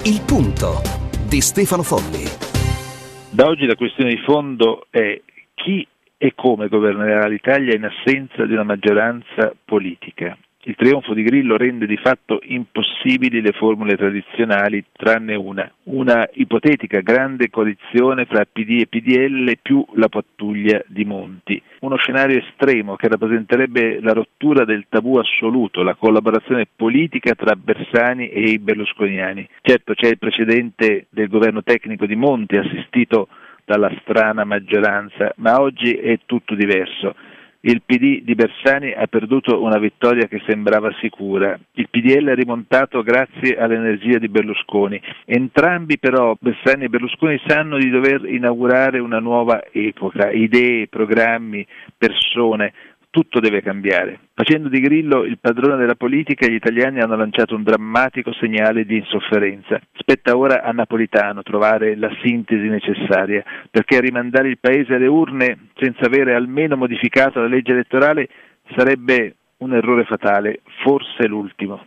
Il punto di Stefano Folli. Da oggi la questione di fondo è chi e come governerà l'Italia in assenza di una maggioranza politica. Il trionfo di Grillo rende di fatto impossibili le formule tradizionali, tranne una ipotetica grande coalizione fra PD e PDL più la pattuglia di Monti. Uno scenario estremo che rappresenterebbe la rottura del tabù assoluto, la collaborazione politica tra Bersani e i berlusconiani. Certo, c'è il precedente del governo tecnico di Monti, assistito dalla strana maggioranza, ma oggi è tutto diverso. Il PD di Bersani ha perduto una vittoria che sembrava sicura. Il PDL è rimontato grazie all'energia di Berlusconi. Entrambi però, Bersani e Berlusconi, sanno di dover inaugurare una nuova epoca, idee, programmi, persone. Tutto deve cambiare. Facendo di Grillo il padrone della politica, gli italiani hanno lanciato un drammatico segnale di insofferenza. Spetta ora a Napolitano trovare la sintesi necessaria, perché rimandare il Paese alle urne senza avere almeno modificato la legge elettorale sarebbe un errore fatale, forse l'ultimo.